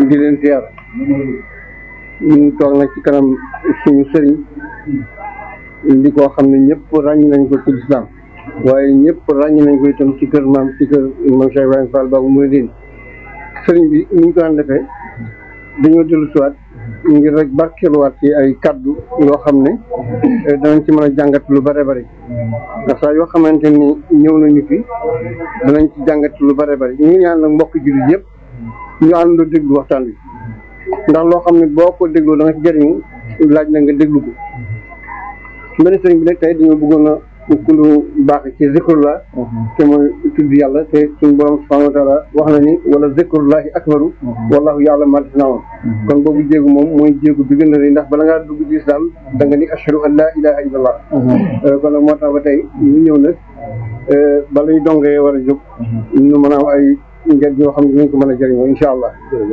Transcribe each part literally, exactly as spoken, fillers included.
di leen ziar ñu toog nag ci kanam suñu sëriñ di koo xam ne ñëpp ràññ nañ ko ci lislaam waaye ñëpp ràññ nañ ko itam ci kër maam ci kër maam Cheikh Ibrahima Fall Babou Mouridine sëriñ bi ni ñu ko daan defee dañoo dellu siwaat ngir rek barkeeluwaat ci ay kaddu yoo xam ne danañ ci mën a jàngat lu bare bari ndax saa yoo xamante ni ñëw nañu fi danañ ci jàngat lu bare bari ñu ngi ñaan nag mbokk jullit yëpp ñu àndandoo déglu waxtaan bi ndax loo xam ne boo ko dégloo da nga ci jëriñu laaj na nga déglu ko benn sëriñ bi nag tey dañoo bëggoon a ku lu baax ci zikrullah te mooy tudd yàlla te suñu borom subhanahu wa taala wax na ni wala zikrullahi akbaru wallahu ya'lamu ma tasna'un kon boobu jéegu moom mooy jéegu bi gën a rëy ndax bala ngaa dugg ci islam da nga ni ashhadu an la ilaha illallah kon nag moo tax ba tey ñu ñëw nag bala ñu dongee war a jóg ñu mën a am ay njëriñ yoo xam ne dinañ ko mën a jëriñoo insha allah.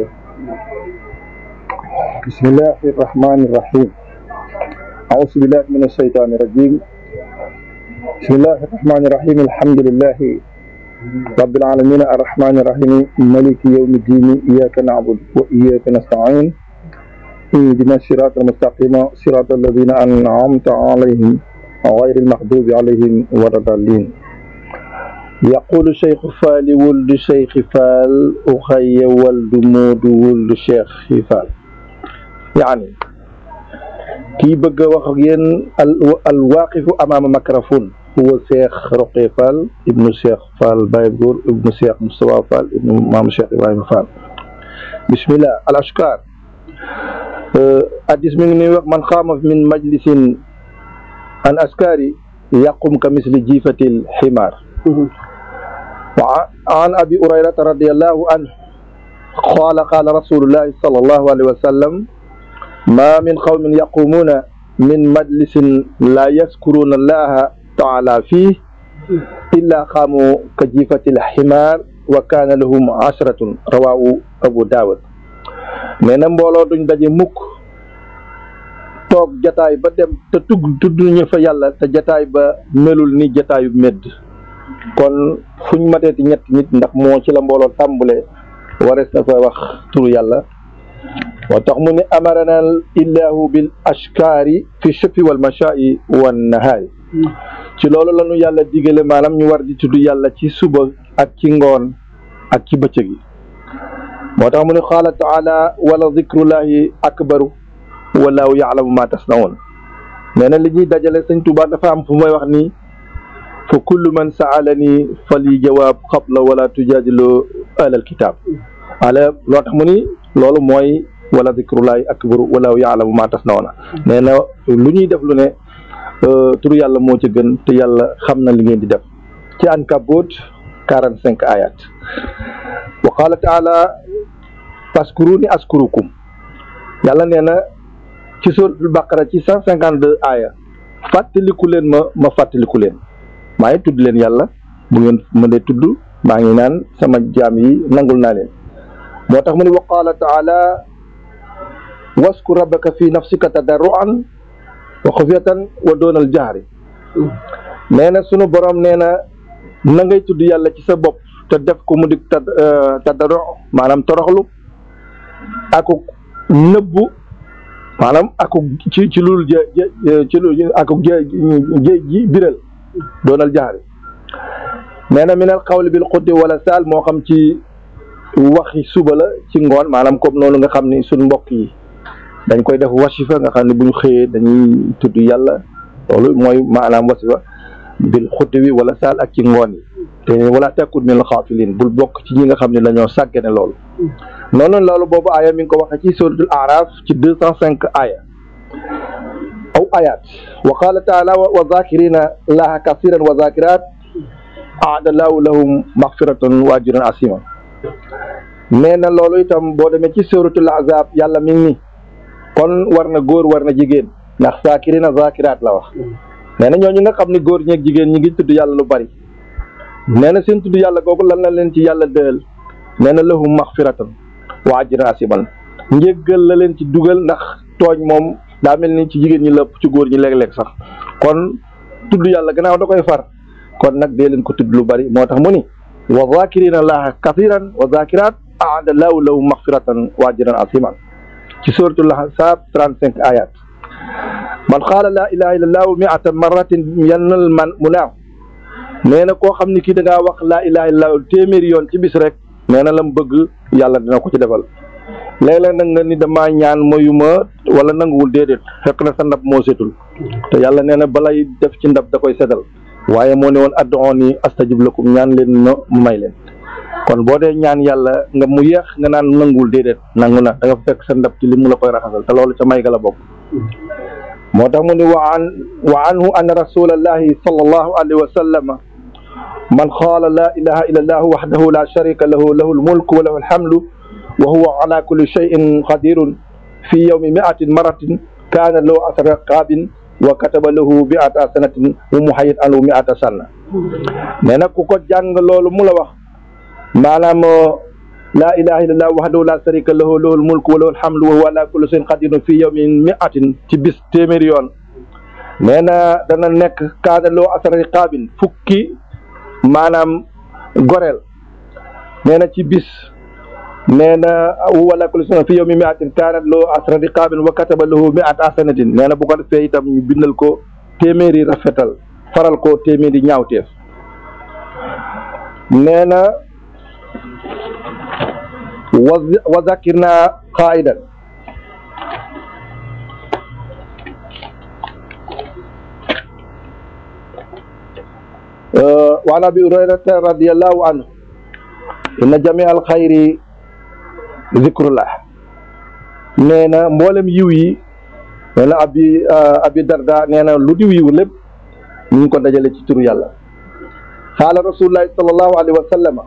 bismillahi rahmani rahim a'uuzu billahi mina shaytaani rajim bismillahi rahmani rahim alhamdulillahi rabbil alamin arrahmani rahim maliki yawmi ddin iyyaka na'budu wa iyyaka nasta'in ihdina sirata almustaqima sirata alladhina an'amta alayhim غير المغضوب عليهم ولا الضالين يقول شيخ فال ولد شيخ فال أخي ولد مود ولد شيخ فال يعني kii bëgg a wax ak yéen al al waaqifu amaama makrafon huwa Cheikh Roqe Fall ibnu Cheikh Fall Baye Góor ibnu Cheikh Moustapha Fall ibnu maam Cheikh Ibrahima Fall bismillah al ashkar addis mi ngi nuy wax man xaama min majlisin an askari yaqum ka misli jifatil ximaar wa an abi hurayrata radiyallahu anhu qaala qaala rasulullahi sallallahu alayhi wa sallam ma min qawmin yaqumuuna min majlisin laa yazkuruuna allaha taala fii illa qaamu ka jiifati lximaar wa kaana lahum ashratun rawaahu abu daawud nee na mbooloo duñ daje mukk toog jataay ba dem te tugg tudd ñu fa yàlla te jataay ba melul ni jataayu medd kon fuñ mateeti ñetti nit ndax moo ci la mbooloo tàmbule warees na fa wax turu yàlla moo tax mu ne amarana illahu bil ashkaari fi shufi wal mashaa'i wan nahaari ci loolu la ñu yàlla digale maanaam ñu war di tudd yàlla ci suba ak ci ngoon ak ci bëccëg yi moo tax mu ne qaala taala wala zikrullahi akbaru wallahu ya'lamu ma tasna'un nee na li ñuy dajale sëñ Tuubaa dafa am fu may wax ni fa kullu man sa'alani fali jawaab qabla wala tujaadilu alal kitaab ala loo tax mu ni loolu mooy wala zikrullahi akbaru wallahu ya'lamu ma tasna'una nee na lu ñuy def lu ne turu yàlla moo ci gën te yàlla xam na li ngeen di def ci Ankabut quarante cinq ayat wa qala ta'ala faskuruni askurukum yàlla nee na ci suratul baqara ci cent cinquante deux aya fàttaliku leen ma ma fàttaliku leen maa ngi tudd leen yàlla bu ngeen mënee tudd maa ngi naan sama jaam yi nangul naa leen moo tax mu ne wa qaala taala waskur rabbaka fi nafsika tadarruan wa xufyatan wa doonal jahri nee na sunu borom nee na na ngay tudd yàlla ci sa bopp te def ko mu di tadarru maanaam toroxlu aku nëbbu maanaam aku ci ci lul jë ci lu aku jë ji biral doonal jahri nee na minal qawli bil xuddi wala saal moo xam ci waxi suba la ci ngoon maanaam comme noonu nga xam ni suñ mbokk yi dañ koy def wasifa nga xam ne bu ñu xëyee dañuy tudd yàlla loolu mooy maanaam wasifa bil xuddi wi wala saal ak ci ngoon yi te wala takun minal xaafiliin bul bokk ci ñi nga xam ne dañoo sàggane loolu noonu loolu boobu aaya mi ngi ko waxee ci suratul araf ci deux cent cinq aaya aw ayat wa qala taala wa zakirina laha kasiran wa zakirat aadallahu lahum maxfiratan wa ajran asima nee na loolu itam boo demee ci suratul ahzab yàlla mi ngi ni kon war na góor war na jigéen ndax zakirina zakirat la wax nee na ñooñu nga xam ne góor ñeeg jigéen ñi ngi tudd yàlla lu bari nee na seen tudd yàlla googu lan la leen ci yàlla dël nee na lahum maxfiratan wa ajran asiman njéggal la leen ci dugal ndax tooñ moom daa mel ni ci jigéen ñi lépp ci góor ñi léeg-léeg sax kon tudd yàlla gannaaw da koy far kon nag dee leen ko tudd lu bari moo tax mu ni wa zakirina allaha kathiran wa zakirat aada lahu lahu maxfiratan wa ajran aziman ci suratul ahzab trente-cinq ayat man qaala laa ilaha illallahu miata marratin yanal man mu naaw nee na koo xam ni kii da ngaa wax laa ilaha illallahu téeméeri yoon ci bis rek nee na la mu bëgg yàlla dina ko ci defal léeg-léeg nag nga ni damaa ñaan mayuma wala nanguwul déedéet fekk na sa ndab moo setul te yàlla nee na balay def ci ndab da koy setal waaye moo ne woon ad'uuni astajib lakum ñaan leen na mu may leen kon boo dee ñaan yàlla nga mu yeex nga naan nanguwul déedéet nangu na da nga fekk sa ndab ci li mu la koy raxasal te loolu ca may ga la bokk moo tax mu ni wa an wa anhu anna rasulallahi sallallahu alayhi wa sallam man qaala laa ilaha illa allahu wahdahu la sharika lahu lahu almulku wa lahu alhamdu wa huwa ala kulli shay'in qadirun fi yawmi mi'atin maratin kaana lahu asra raqabin wa kataba lahu mi'ata sanatin wa muhayyid anhu mi'ata sanna nee na ku ko jàng loolu mu la wax maanaam laa ilaha illallah wahdahu la sharika lahu lahul mulku wa lahul hamdu wa huwa ala kulli shay'in qadirun fi yawmin mi'atin ci bis téeméeri yoon nee na dana nekk kaana lahu asra raqabin fukki maanaam goreel nee na ci bis nee na wala kulli sana fi yawmi mi'atin kaanat lahu asra riqaabin wa kataba lahu mi'ata hasanatin nee na bu ko defee itam ñu bindal ko téeméeri rafetal faral ko téeméeri ñaawteef nee na wa zakirna qaa'idan wa an abi hurayrata radiyallahu anhu inna jamia al xayri zikrullah nee na mboolem yiw yi nee na abi abi darda nee na lu diw yiw lépp ñu ngi ko dajale ci turu yàlla qaala rasulullahi sallallahu alayhi wa sallam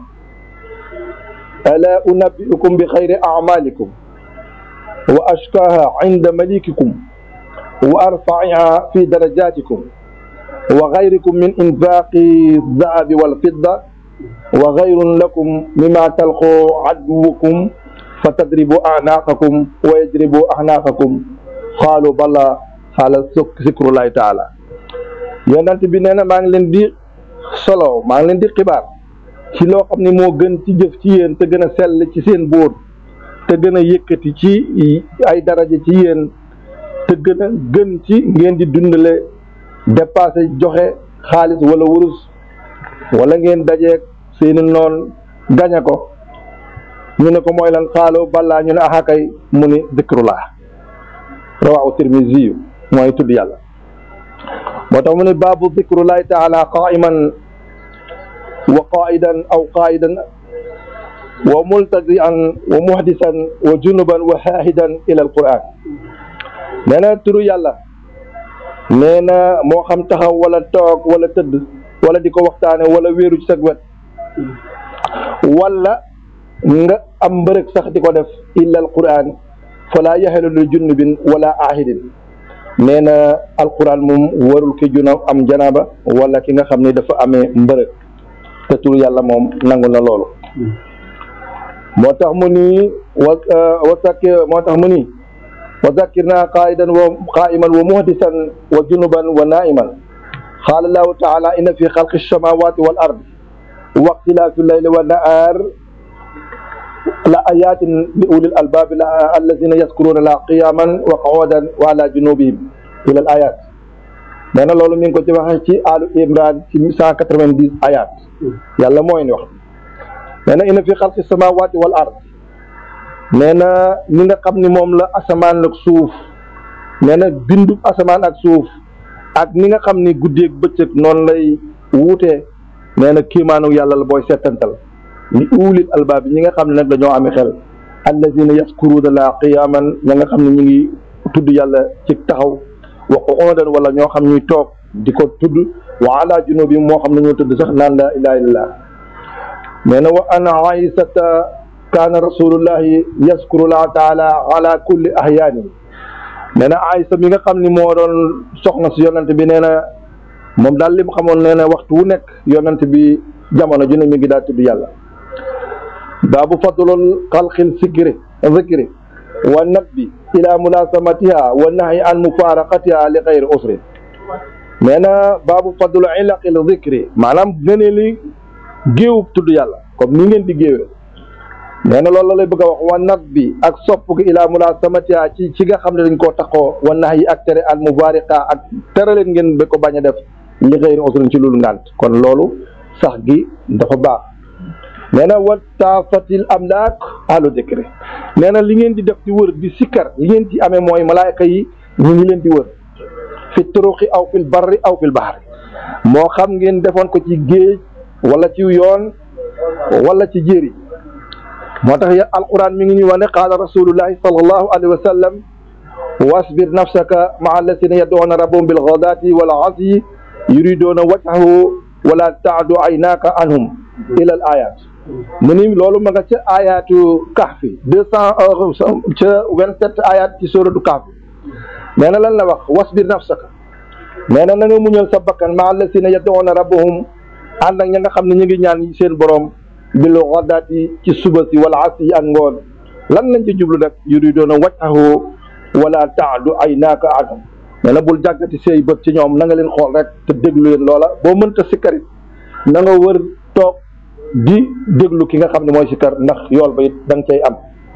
ala unabbi'ukum bi xayri a'malikum wa ashkaha inda malikikum wa arfa'iha fi darajatikum wa xayrikum min infaqi dhahabi wal fidda wa xayrun lakum mimma talqu aduwukum fa tadribu a'naqakum wa yadribu a'naqakum qaalu bala qaala zikrullahi taala yonent bi nee na maa ngi leen di solo maa ngi leen di xibaar ci loo xam ne moo gën ci jëf ci yéen te gën a sell ci seen bóor te gën a yëkkati ci ay daraja ci yéen te gën a gën ci ngeen di dundale dépassé joxe xaalis wala wurus wala ngeen dajeeg seeni noon gañe ko ñu ne ko mooy lan xaaloo balaa ñu ne axakay mu ni zikrullah rawahu tirmisi mooy tudd yàlla moo tax mu ne baabu zikrullahi taala qaiman wa qaidan aw qaidan wa multazian wa muhdisan wa junuban wa haahidan ila alquran nee na turu yàlla nee na moo xam taxaw wala toog wala tëdd wala di ko waxtaane wala wéeru ci sag wet wala nga am mbërëg sax di ko def illa alquran fala yaxilu li junnubin wala ahidin nee na alquran moom warul ki juna am janaba wala ki nga xam ne dafa amee mbërëg te tur yàlla moom nangu na loolu moo tax mu ni wa wa sakki moo tax mu ni wa zakkirna qaidan wa qaiman wa muhdisan wa junuban wa naiman qaala allahu taala inna fi xalqi alsamawati wal ard wa ixtilaafi llayli wa nahaar la ayatin li ulil albab allazina yazkuruna la qiyaman wa qu'udan wa ala junubihim ila al ayat nee na loolu mi ngi ko ci waxee ci alu imran ci cent quatre-vingt-dix ayat yàlla mooy ni wax nee na inna fi xalqi samawati wal ard nee na ni nga xam ni moom la asamaan ak suuf nee na bindu asamaan ak suuf ak ni nga xam ni guddeeg bëccëg noonu lay wuutee nee na kiimaanu yàlla la booy settantal li ulil albaab ñi nga xam ne nag dañoo amee xel allazina yazkuruna la qiyaman ña nga xam ne ñu ngi tudd yàlla ci taxaw wa qu'udan wala ñoo xam ñuy toog di ko tudd wa ala junubi moo xam ne ñoo tudd sax naan la ilaha illallah nee na wa ana aysata kaana rasulullahi yazkuru la taala ala kulli ahyaani nee na aysa mi nga xam ni moo doon soxna si yonent bi nee na moom daal li mu xamoon nee na waxtu wu nekk yonent bi jamono ju ne mi ngi daal tudd yàlla baabu fadlul xalqil zikri zikri wa nabbi ila mulasamatiha wa nahyi an mufaraqatiha li xayri usri nee na baabu fadlul ilaqil zikri maanaam gënee li géewub tudd yàlla comme ni ngeen di géewe nee na loolu la lay bëgg a wax wa nat bi ak sopp gi ilaa mulaasamatiha ci ci nga xam ne dañ koo taxoo wa nax yi ak tere al mubaariqa ak tere leen ngeen ba ko bañ a def li xëyri usrin ci loolu ngànt kon loolu sax gi dafa baax nee na wa taafatil amlaak ahlu dikri nee na li ngeen di def di wër di sikkar li ngeen ci amee mooy malaayka yi ñu ngi leen di wër fi turuqi aw fil barri aw fil bahri moo xam ngeen defoon ko ci géej wala ci yoon wala ci jéeri moo tax ya alquran mi ngi ñuy wax ne qaala rasulullahi sallallahu alayhi wa sallam wasbir nafsaka maa alladina yad'una rabbahum bil ghadati wal asyi yuriduna wajhahu wala taadu aynaka anhum ila al ayat mu ni loolu ma nga ca ayatu kahfi deux cent ca vingt-sept ayat ci suratu kahfi nee na lan la wax wasbir nafsaka nee na na nga muñal sa bakkan maa alladina yad'una rabbahum ànd ak ña nga xam ne ñu ngi ñaan seen borom bil ghadati ci suba si wala asyi ak ngoon lan lañ ci jublu nag yuriduna wajhahu wala taadu aynaka anhum nee na bul jàggati say bët ci ñoom na nga leen xool rek te déglu leen loola boo mënta sikkarit na nga wër toog di déglu ki nga xam ne mooy sikkar ndax yool ba it da nga cay am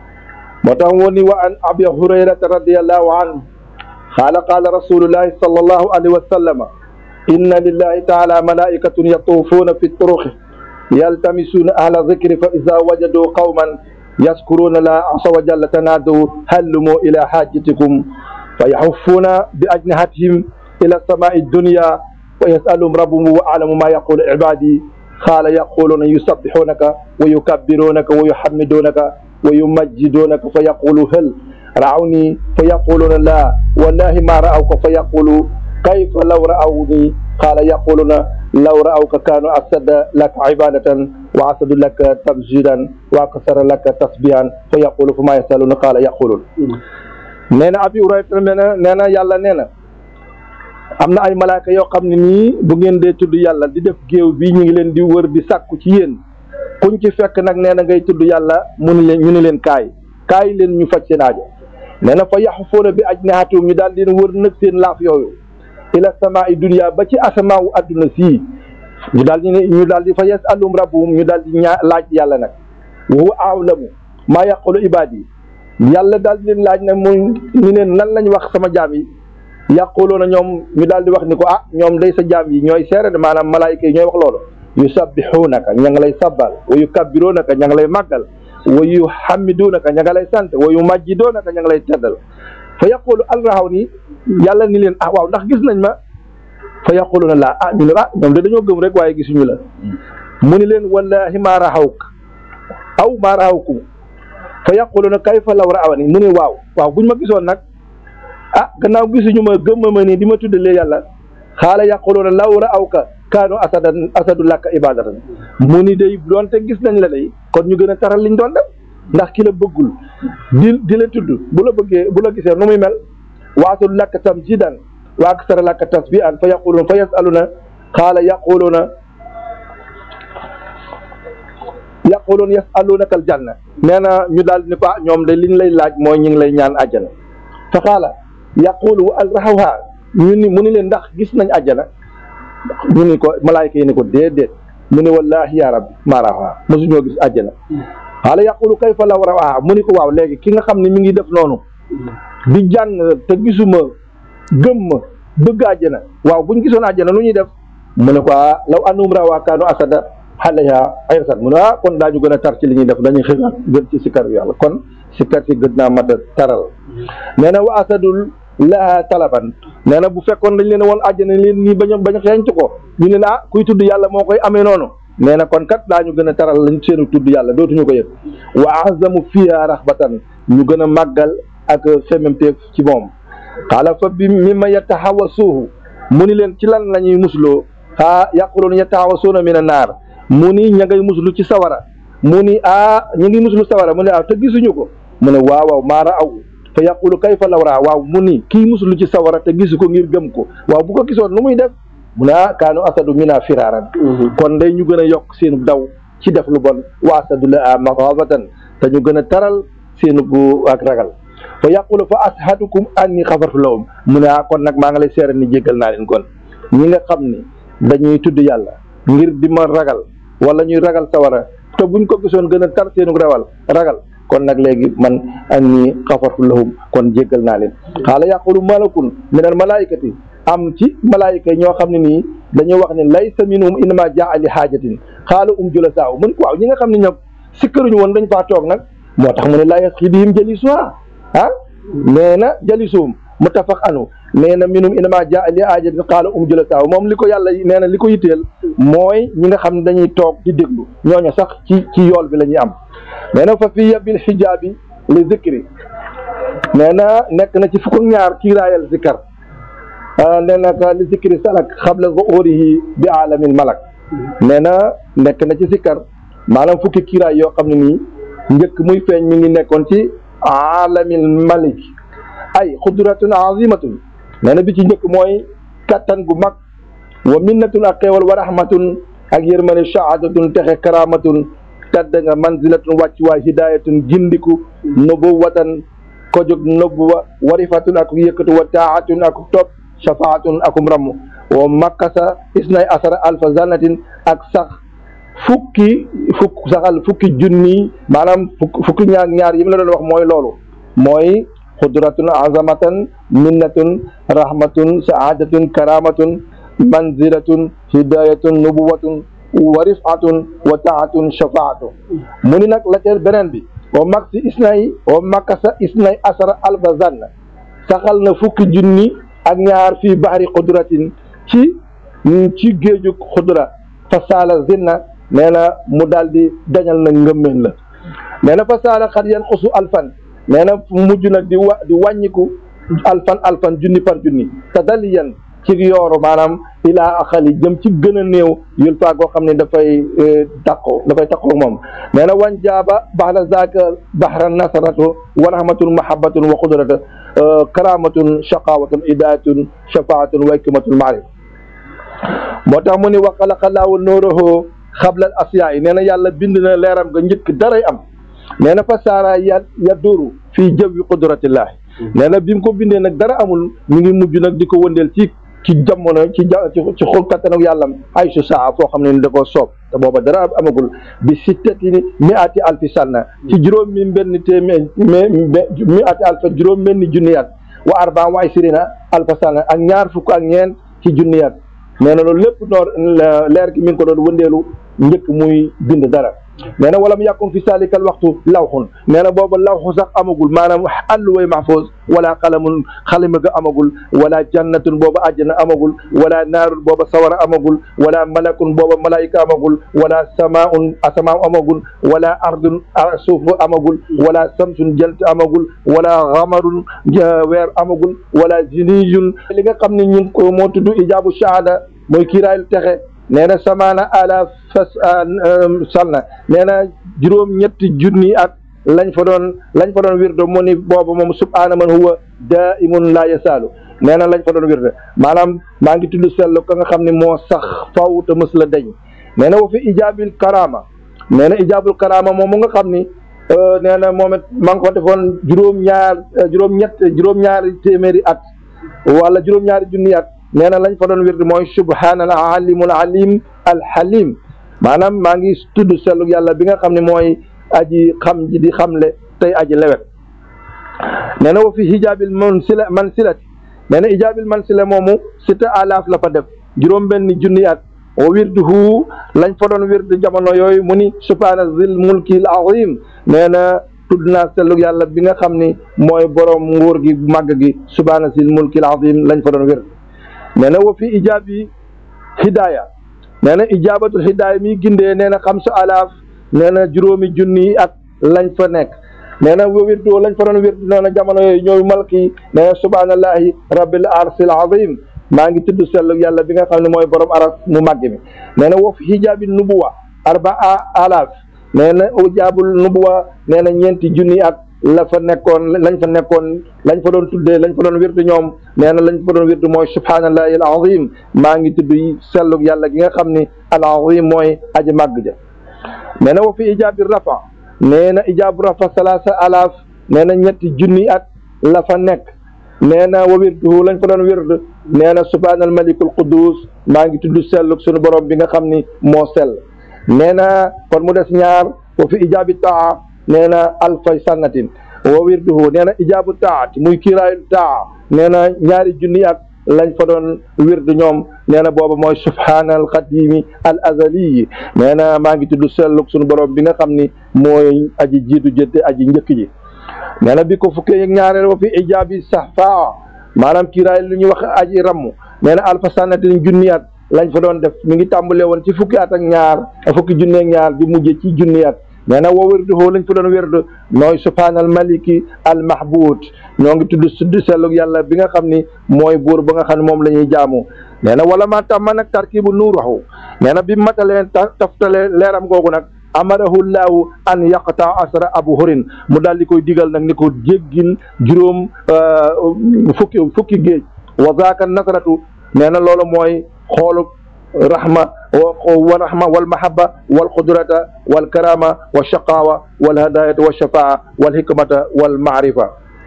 moo tax woon ni wa an abi hurayrata radiallahu anhu qaala qaala rasulullahi sallallahu alayhi wa sallama inna lillahi taala malaikatun yatuufuuna fi turuqi yaltamisuuna ahla dhikri fa ida wajadu qawman yaskuruuna la asa wa jalla tanaadaw hallumu ila hajatikum fa yaxufuuna bi ajnihatihim ila samai dunya wa yasaluhum rabbuhum wa alamu ma yaqulu ibadi qaala yaquluuna yusabbixuunaka wa yukabbiruunaka wa yuhammiduunaka wa yumajjiduunaka fa yaqulu hal raawni fa yaquluuna la wallahi ma raawka fa yaqulu kayfa law raawni qaala yaquluuna law raawka kaanu asada laka ibadatan wa asadu laka tamjidan wa akasara laka tasbihan fa yaqulu fa ma yasaluuna qaala yaquluun nee na abi Hurayra nee na nee na yàlla nee na am na ay malaaka yoo xam ne nii bu ngeen dee tudd yàlla di def géew bi ñu ngi leen di wër di sàkku ci yéen kuñ ci fekk nag nee na ngay tudd yàlla mu ni leen ñu ni leen kaay kaay leen ñu faj seen aajo nee na fa yaxufuuna bi ajnihatihim ñu daal di wër nag seen laaf yooyu ila samaa'i dunya ba ci asamaawu adduna sii ñu daal di ne ñu daal di fa yasalum rabbuhum ñu daal di ñaa laaj yàlla nag wa huwa a'lamu maa yaqulu ibaadi yàlla daal di leen laaj ne mu ñu leen lan lañ wax sama jaam yi yaquluuna ñoom ñu daal di wax ni ko ah ñoom day sa jaam yi ñooy seere de maanaam malaayika yi ñooy wax loolu yusabbixuunaka ña nga lay sabbal wa yukabbiruunaka ña nga lay màggal wa yuhammiduunaka ña nga lay sant wa yumajjiduunaka ña nga lay teddal fa yaqulu alrahaw ni yàlla ni leen ah waaw ndax gis nañ ma fa yaquluuna laa ah ñu ne ah ñoom de dañoo gëm rek waaye gisuñu la mu ni leen wallahi maa rahawk aw maa rahawkum fa yaquluuna kayfa law raawani mu ne waaw waaw buñ ma gisoon nag ah gannaaw gisuñu ma gëmma ma nii di ma tuddalee yàlla xaala yaquluuna law raawka kaanu asadan asadu laka ibadatan mu ni day doonte gis nañ la day kon ñu gën a taral liñ doon def ndax ki la bëggul di di la tudd bu la bëggee bu la gisee nu muy mel waatul laka tamjidan wa aksara laka tasbihan fa yaquluuna fa yasaluna xaala yaquluuna yaquluun yasalunaka aljanna nee na ñu daal ni ko ah ñoom de liñ lay laaj mooy ñu ngi lay ñaan àjjana fa xaala yaqulu al rahawha ñu ni mu ni leen ndax gis nañ àjjana ñu ni ko malaayka yi ni ko déedéet mu ni wallahi ya rabbi maa rahawha mosuñoo gis àjjana xaala yaqulu kayfa law rawaha mu ni ko waaw léegi ki nga xam ne mi ngi def noonu di jàng te gisuma gëm ma bëgg àjjana waaw buñ gisoon àjjana lu ñuy def mu ne ko ah law annum rawa kaanu asada xaleya ayrsat mu ne ah kon daañu gën a tar ci li ñuy def dañuy xëy gën ci sikkar bi yàlla kon sikkar si gën naa mat a taral nee na wa asadul laha talaban nee na bu fekkoon dañ leen woon àjjana leen nii bañ bañ xeeñtu ko ñu ne ah kuy tudd yàlla moo koy amee noonu nee na kon kat daañu gën a taral lañ seenu tudd yàlla dootuñu ko yëg wa azamu fiha raxbatan ñu gën a màggal ak xemmemteef ci moom xaala fa bi mi ma yataxawasuuhu mu ni leen ci lan la ñuy musloo xaa yaquluuna yataxawasuuna min a naar mu ni ña ngay muslu ci sawara mu ni ah ñu ngi muslu sawara mu ne ah te gisuñu ko mu ne waaw waaw maara aw fa yaqulu kayfa law raa waaw mu ni kii muslu ci sawara te gisu ko ngir gëm ko waaw bu ko gisoon nu muy def mu ne ah kaanu asadu mina firaaran kon day ñu gën a yokk seenu daw ci def lu bon wa asadu la maxaafatan te ñu gën a taral seenu bu ak ragal fa yaqulu fa ashadukum anni xafartu lahum mu ne ah kon nag maa ngi lay seere ni jéggal naa leen kon ñi nga xam ni dañuy tudd yàlla ngir di ma ragal wala ñuy ragal sawara te buñ ko gisoon gën a tar seenu rawal ragal kon nag léegi man anni xafartu lahum kon jéggal naa leen xaala yaqulu malakun min al malaikati am ci malaayika yi ñoo xam ne nii dañuy wax ne laysa minhum innama jaa li haajatin xaala um jula saaw mun ko waaw ñi nga xam ne ñoom sikkaruñu woon dañ faa toog nag moo tax mu ne laa yasqi bihim jalisuha ah nee na jalisuhum muttafaq anu nee na minhum innama jaa li haajatin xaala um jula saaw moom li ko yàlla nee na li ko yitteel mooy ñi nga xam ne dañuy toog di déglu ñooñu sax ci ci yool bi la ñuy am nee na fa fi yabil xijaabi li zikri nee na nekk na ci fukk ak ñaar kiiraayal zikkar nee na ka li zikri salak xabla zuhurihi bi alamil malak nee na nekk na ci zikkar maanaam fukki kiiraay yoo xam ne nii njëkk muy feeñ mi ngi nekkoon ci alamil malik ay xudratun azimatun nee na bi ci njëkk mooy kattan gu mag wa minnatun ak xeewal wa rahmatun ak yërmane shahaadatun texe karamatun tedd nga manzilatun wàcc waay hidayatun gindiku nubuwatan ko jóg nubuwa warifatun ak yëkkatu wa taatun ak topp shafaatun akum ramm wa makkasa isnay asara alfa zanatin ak sax fukki fukk saxal fukki junni maanaam fukk fukki ñaar ñaar yi mu la doon wax mooy loolu mooy xudratun azamatan minnatun rahmatun saadatun karamatun manzilatun hidayatun nubuwatun wa rifatun wa taatun shafaatun mu ni nag la teel beneen bi wa maksi isnay wa makkasa isnay asara alfa zanna saxal na fukki junni ak ñaar fii bahri qudratin ci ci géejug xudra fasaala zinna nee na mu daal di dañal na ngëmmeen la nee na fasaala xat yan xusu alfan nee na mujj nag di wa di wàññiku alfan alfan junni par junni te daliyan ci yooru maanaam ilaa axali jëm ci gën a néew yul faa goo xam ne dafay taqoo dafay taqoo moom nee na wan jaaba baxda zaaka baxra nasaratu wa rahmatun mahabbatun wa qudrata karamatun shaqawatun idayatun shafaatun wa hikmatun maarif moo tax mu ni wa xalaqa laahu nuurahu xablal asiyaa yi nee na yàlla bind na leeram nga njëkk daray am nee na fa saara ya ya dóoru fii jawwi qudratillahi nee na bi mu ko bindee nag dara amul mi ngi mujj nag di ko wëndeel ci ci jamono ci ja ci xol kattanu yàllam ay su saa foo xam ne ni da koo soob te booba dara amagul bi sittati miati alfi sanna ci juróom mi benn téeméer miati alfa juróom benn junniyat wa arbaa wa isrina alfa sanna ak ñaar fukk ak ñeent ci junniyat nee na loolu lépp noor leer gi mi ngi ko doon wëndeelu njëkk muy bind dara nee na walam yàkkun fi salikal waxtu lawxun nee na booba lawxu sax amagul maanaam alluway mahfuz wala xalamun xalima ga amagul wala jannatun booba àjjana amagul wala naarun booba sawara amagul wala malakun booba malaayika amagul wala samaun asamaaw amagul wala ardun suuf amagul wala samsun jant amagul wala xamarun weer amagul wala jiniyun li nga xam ne ñu ko moo tudd ijaabu shahada mooy kiiraayul texe nee na samaana ala fas salna nee na juróom ñetti junni at lañ fa doon lañ fa doon wirdo mu ni booba moom subhaana man huwa daimun la yasaalu nee na lañ fa doon wirdo maanaam maa ngi tudd sellu ka nga xam ne moo sax faw te mës la dañ nee na wa fi ijaabil karama nee na ijaabul karama moom mu nga xam ni nee na moom it maa ngi ko defoon juróom ñaar juróom ñett juróom ñaari téeméeri at wala juróom ñaari junni at nee na lañ fa doon wirdi mooy subhaanal alimul alim alhalim maanaam maa ngi tudd sellu yàlla bi nga xam ne mooy aji xam ji di xamle tey aji lewet nee na wa fi hijaabil mansila mansilati nee na hijaabil mansila moomu sita alaaf la fa def juróom benn junni at wa wirduhu lañ fa doon wirdi jamono yooyu mu ni subhaana zil mulkil azim nee na tudd naa sellu yàlla bi nga xam ni mooy borom nguur gi màgg gi subhaana zil mulkil azim lañ fa doon wirdi nee na wa fi ijaabi hidaaya nee na ijaabatul hidaaya mi gindee nee na xamsa alaaf nee na juróomi junni at lañ fa nekk nee na wirdu lañ fa doon wirdu nee na jamono yooyu ñooy malki nee na subhaanallahi rabbil arsil azim maa ngi tudd sellu yàlla bi nga xam ne mooy borom aras mu màgg mi nee na wa fi hijaabi nubuwa arbaa alaaf nee na ijaabul nubuwa nee na ñeenti junni at la fa nekkoon lañ fa nekkoon lañ fa doon tuddee lañ fa doon wirdu ñoom nee na lañ fa doon wirdu mooy subhaanallahi al azim maa ngi tudd sellug yàlla gi nga xam ni al azim mooy aji màgg ja nee na wa fi ijaabi rafa nee na ijaabu rafa salaasa alaaf nee na ñetti junni at la fa nekk nee na wa wirduhu lañ fa doon wirdu nee na subhaanal malikul quddus maa ngi tudd sellug suñu borom bi nga xam ni moo sell nee na kon mu des ñaar wa fi ijaabi taa nee na alfay sannatin wa wirduhu nee na ijaabu taati muy kiiraayu taa nee na ñaari junni at lañ fa doon wirdu ñoom nee na booba mooy subhaanal qadimi al azali nee na maa ngi tudd selluk suñu borom bi nga xam ni mooy aji jiitu jëtte aji njëkk ji nee na bi ko fukkee ak ñaareel wa fi ijaabi sahfa maanaam kiiraay lu ñuy wax aji ramm nee na alfa sannatin junni at lañ fa doon def mi ngi tàmbale woon ci fukki at ak ñaar fukki junni ak ñaar di mujje ci junni at nee na woo wirduhu lañ fa doon wirdu mooy subhaanal maliki al mahbud ñoo ngi tudd sudd sellug yàlla bi nga xam ni mooy buur ba nga xam ne moom la ñuy jaamu nee na wala ma tàmma nag tarkibu nuurahu nee na bi matalee taftale leeram googu nag amarahu llahu an yaqta asra abu hurin mu daal di koy digal nag ni ko jéggil juróom fukki fukki géej wa zaaka nasratu nee na loolu mooy xoolub rahma wa rahma wal mahabba wal qudrata wal karama wa shaqawa wal hadayata wa shafaa wal hikmata wal maarifa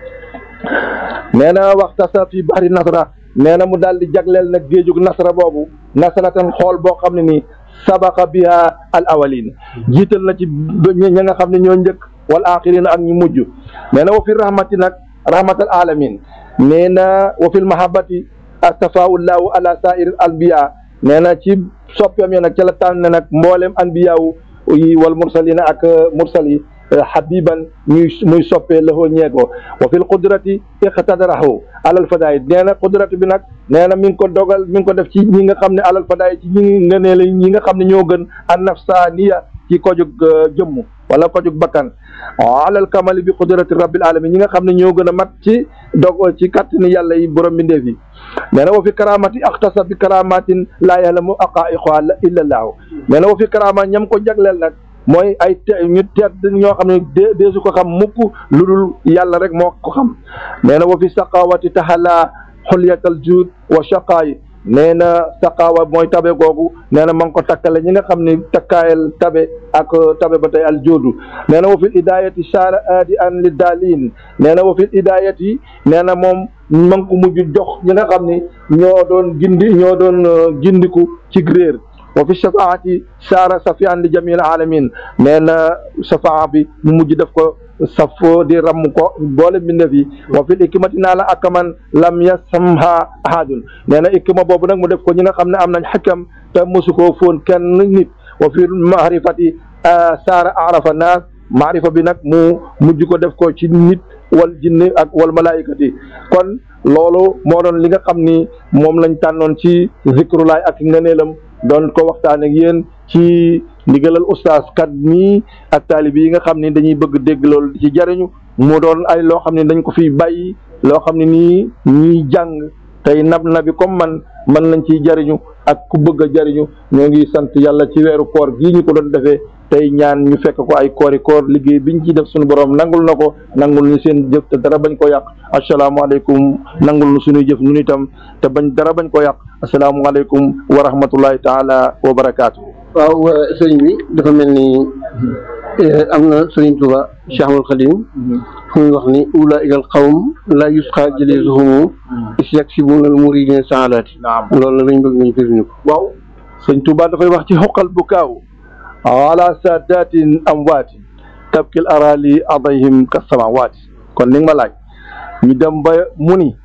nee na waxtasa fi bahri nasra nee na mu daal di jagleel nag géejug nasra boobu nasratan xool boo xam ne nii sabaqa biha al awalin jiital na ci ñi nga xam ne ñoo njëkk wal axirin ak ñu mujj nee na wa fi rahmati nag rahmatal alamin nee na wa fil mahabbati astafaaullahu ala sair al anbiya nee na ci soppeem ya nag ca la tànn nag mboolem anbiyaawu yi wal mursalina ak mursal yi habiban ñuy muy soppee lahoo ñeeko wa fil qudrati iqtadarahu alal fadaay nee na qudrati bi nag nee na mi ngi ko dogal mi ngi ko def ci ñi nga xam ne alal fadaay ci ñi nga nee la ñi nga xam ne ñoo gën an nafsaniya ci kojug jëmm wala kojug bakkan alal kamali bi qudrati rabbil alamin ñi nga xam ne ñoo gën a mat ci dog ci kattani yàlla yi borom mbindeef yi nee na wa fi karamati axtasa bi karamatin laa ya'lamu aqaa'iqaha illa llaahu nee na wa fi karama ñam ko jagleel nag mooy ay te ñu tedd ñoo xam ne dee deesu ko xam mukk lu dul yàlla rek moo ko xam nee na wa fi saqawati tahala xulyatal juud wa shaqaay nee na saqaawa mooy tabe googu nee na ma ngi ko takkale ñi nga xam ne takkaayal tabe ak tabe ba tey al joodu nee na wa fil idayati saara aadi an li daalin nee na wa fil idayati nee na moom ma ngi ko mujj jox ñi nga xam ne ñoo doon gindi ñoo doon gindiku ci réer wa fi shafaati saara safian li jamil alamin nee na shafaa bi mu mujj def ko saf di ramm ko boole mbindeef yi wa fil ikmati naa la akaman lam yasamha ahadun nee na ikma boobu nag mu def ko ñi nga xam ne am nañ xakam te mosu koo foon kenn nit wa fi maarifati saara arafa naas maarifa bi nag mu mujj ko def ko ci nit wal jinni ak wal malaikati kon loolu moo doon li nga xam ni moom lañ tànnoon ci zikrulaay ak ngëneelam doon ko waxtaan ak yéen ci ndigalal oustaz kat mi ak taalibi yi nga xam ne dañuy bëgg dégg loolu di ci jariñu mu doon ay loo xam ne dañ ko fiy bàyyi loo xam ne nii ñuy jàng tey nab nabi comme man mën nañ ciy jariñu ak ku bëgg a jariñu ñoo ngi sant yàlla ci weeru koor gii ñu ko doon defee tey ñaan ñu fekk ko ay koori koor liggéey biñ ciy def suñu borom nangul na ko nangul ñu seen jëf te dara bañ ko yàq asalaamaaleykum nangul ñu suñuy jëf ñun itam te bañ dara bañ ko yàq asalaamaaleykum wa rahmatullahi taala wa barakaatu. waaw sëriñ bi dafa mel ni am na sëriñ Tuuba Cheikh Ahmadul Xadim fu muy wax ni ulaa'ika al qawm laa yusqaa jaliisuhum is yaksibuuna al muridiina saadaati loolu la lañ bëgg nañ firni ko. waaw sëriñ Tuuba dafay wax ci xoqal bukaaw ala saadatin amwaati tabkil arali adayhim ka samawaati kon ni nga ma laaj ñu dem ba mu ni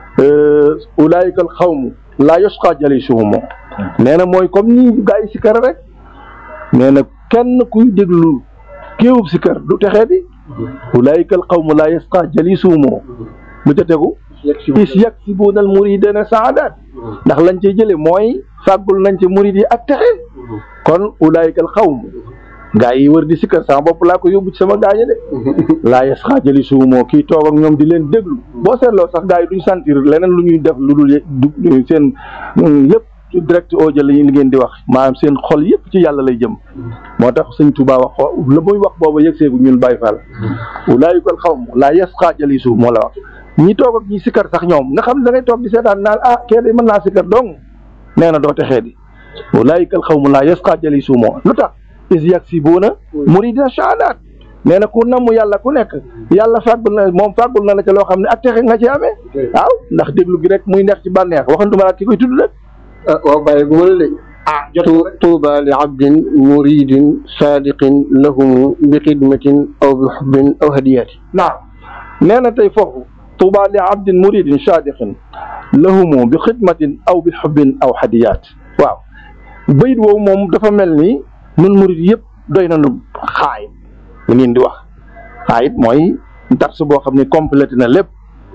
ulaa'ika al qawm laa yusqaa jaliisuhum nee na mooy comme ni gaa yi sikar rek nee na kenn kuy déglu kéewub sikar du texee di ulaa'ika al qawmu laa yusqaa jaliisuhum lu ca tegu is yaksibuuna al muridiina saadaat ndax lañ ciy jële mooy fàggul nañ ci murid yi ak texe kon ulaa'ika al qawmu gaa yi wër di sikar sama bopp laa ko yóbbu ci sama gaañe de laa yasqaa jalisuhumoo kii toog ak ñoom di leen déglu boo seetloo sax gaa yi duñ sentir leneen lu ñuy def lu dul seen yëpp direct audio la ñu ngeen di wax maanaam seen xol yëpp ci yàlla lay jëm moo tax sëñ Tuubaa wax ko la muy wax booba yëg seegu ñun Baay Faal ulaa'ika al qawmu laa yasqaa jalisuhum moo la wax ñi toog ak ñi sikar sax ñoom nga xam ne da ngay toog di seetaan naan ah kee de mën naa sikar dong nee na doo texee di ulaa'ika al qawmu laa yasqaa jalisuhum lu tax is yaksibuuna muridiina saadaat nee na ku namm yàlla ku nekk yàlla fàggul na moom fàggul na la ca loo xam ne ak texe nga ci amee waaw ndax déglu gi rek muy neex ci bànneex waxantuma la ki koy tudd rek ah waaw bàyyi gu ma la léegi ah jot tuuba li abdin muridin sadiqin lahumu bi xidmatin aw bi xubbin aw hadiyaati. naam nee na tey foofu tuuba li abdin muridin sadiqin lahumu bi xidmatin aw bi xubbin aw hadiyaat. waaw bayit woowu moom dafa mel ni nun murid yëpp doy nañu xaayit li ngeen di wax xaayit mooy dars boo xam ne complété na lépp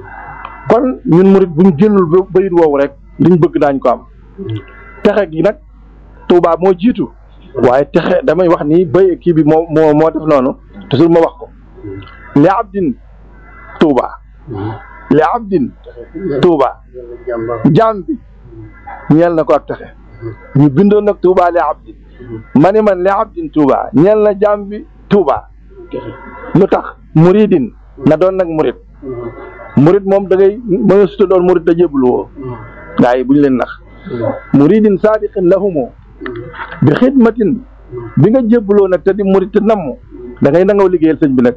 kon ñun murid buñ génnul bayit woowu rek liñ bëgg daañ ko am. texe gi nag Touba moo jiitu waaye texe damay wax ni bay kii bi moo moo moo def noonu toujours ma wax ko li abdin Touba li abdin Touba jaam bi ñeel na ko ak texe ñu bindoon nag Touba li abdin ma ni man li abdin Touba ñeel na jaam bi Touba lu tax muridin na doon nag murid murid moom da ngay mën a suta doon murid da jébbalu woo gaa yi bu ñu leen nax muridin sadiqin lahumu bi xidmatin bi nga jébbaloo nag te di murid te namm da ngay nangoo liggéeyal sëñ bi nag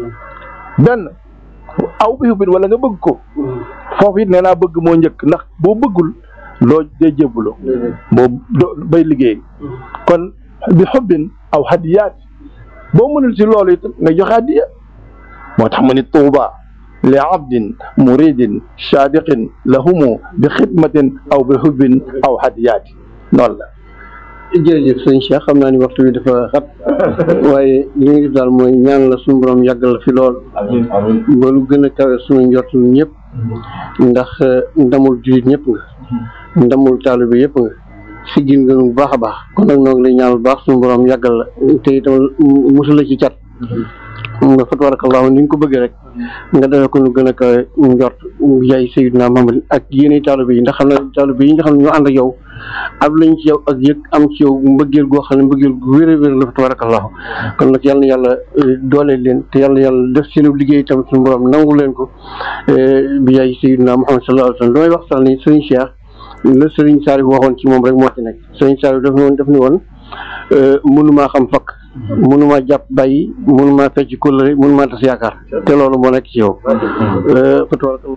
benn aw bi xubbin wala nga bëgg ko foofu it nee naa bëgg moo njëkk ndax boo bëggul loo dee jébbaloo boo bay liggéey kon bi xubbin aw hadiyaat boo mënul si loolu it nga joxe hadiya moo tax ma ni Tuuba li abdin muridin sadiqin lahumu bi xidmatin aw bi xubbin aw hadiyaati noonu la. jërëjëf sëñ Cheikh xam naa ni waxtu bi dafa xat waaye li nga def daal mooy ñaan la suñu borom yàggal la fi lool ba lu gën a kawe suñu njort ñëpp ndax ndamul jullit ñëpp nga ndamul taalibe yëpp nga siggil nga bu baax a baax kon nag noo ngi lay ñaan bu baax suñu borom yàggal la te itam musul la ci cat nga fa tabarakallahu ni nga ko bëggee rek nga defee ko nu gën a kawe njort yaay Seydina Muhammad ak yéen taalibe yi ndax xam ne taalibe yi nga xam ne ñoo ànd ak yow am lañ ci yow ak yëg am ci yow mbëggeel goo xam ne mbëggeel gu wér a wér la fa tabarakallahu kon nag yal na yàlla dooleel leen te yal na yàlla def seen liggéey tamit suñu borom nangu leen ko bi yaay Seydina Muhammad sallallahu alayhi wa sallam damay wax sax ni sëriñ Cheikh la sëriñ Saliou waxoon ci moom rek moo ci nekk sëriñ Saliou daf ni woon daf ni woon mënumaa xam fakk mënumaa jàpp bàyyi mënumaa fecc kóllëre mënumaa tas yaakaar te loolu moo nekk ci yow fa tabarakallahu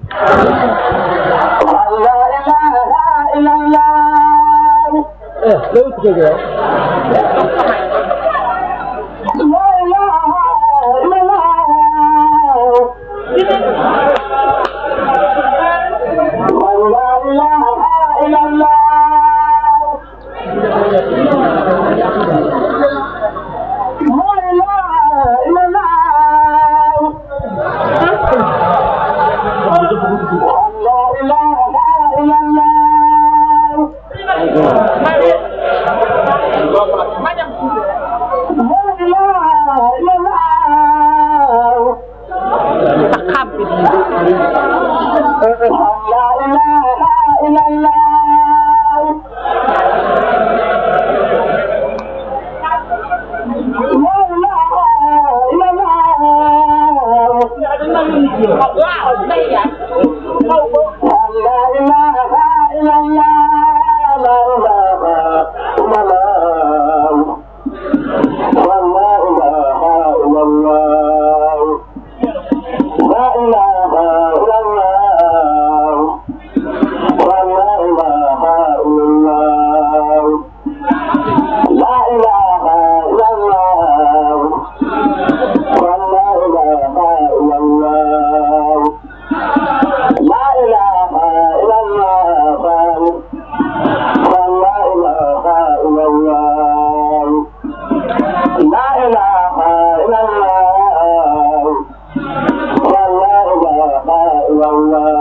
Allah